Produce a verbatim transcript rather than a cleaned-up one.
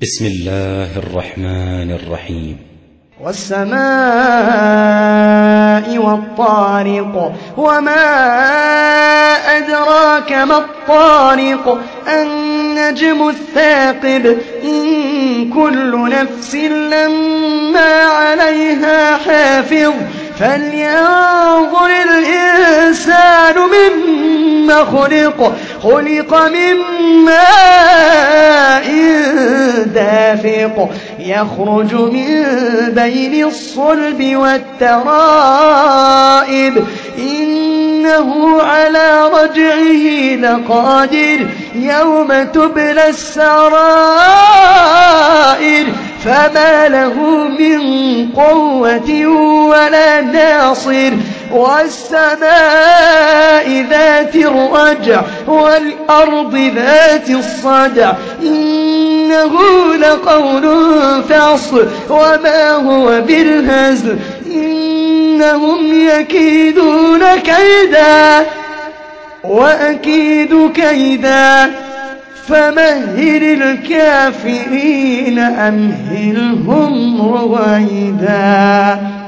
بسم الله الرحمن الرحيم. والسماء والطارق وما أدراك ما الطارق النجم الثاقب إن كل نفس لما عليها حافظ فلينظر الإنسان مما خلق خلق من ماء دافق يخرج من بين الصلب والترائب إنه على رجعه لقادر يوم تبلى السرائر فما له من قوة ولا ناصر والسماء ذات الرجع والأرض ذات الصدع إنه لقول فصل وما هو بالهزل إنهم يكيدون كيدا وأكيد كيدا فمهل الكافرين أمهلهم رويدا.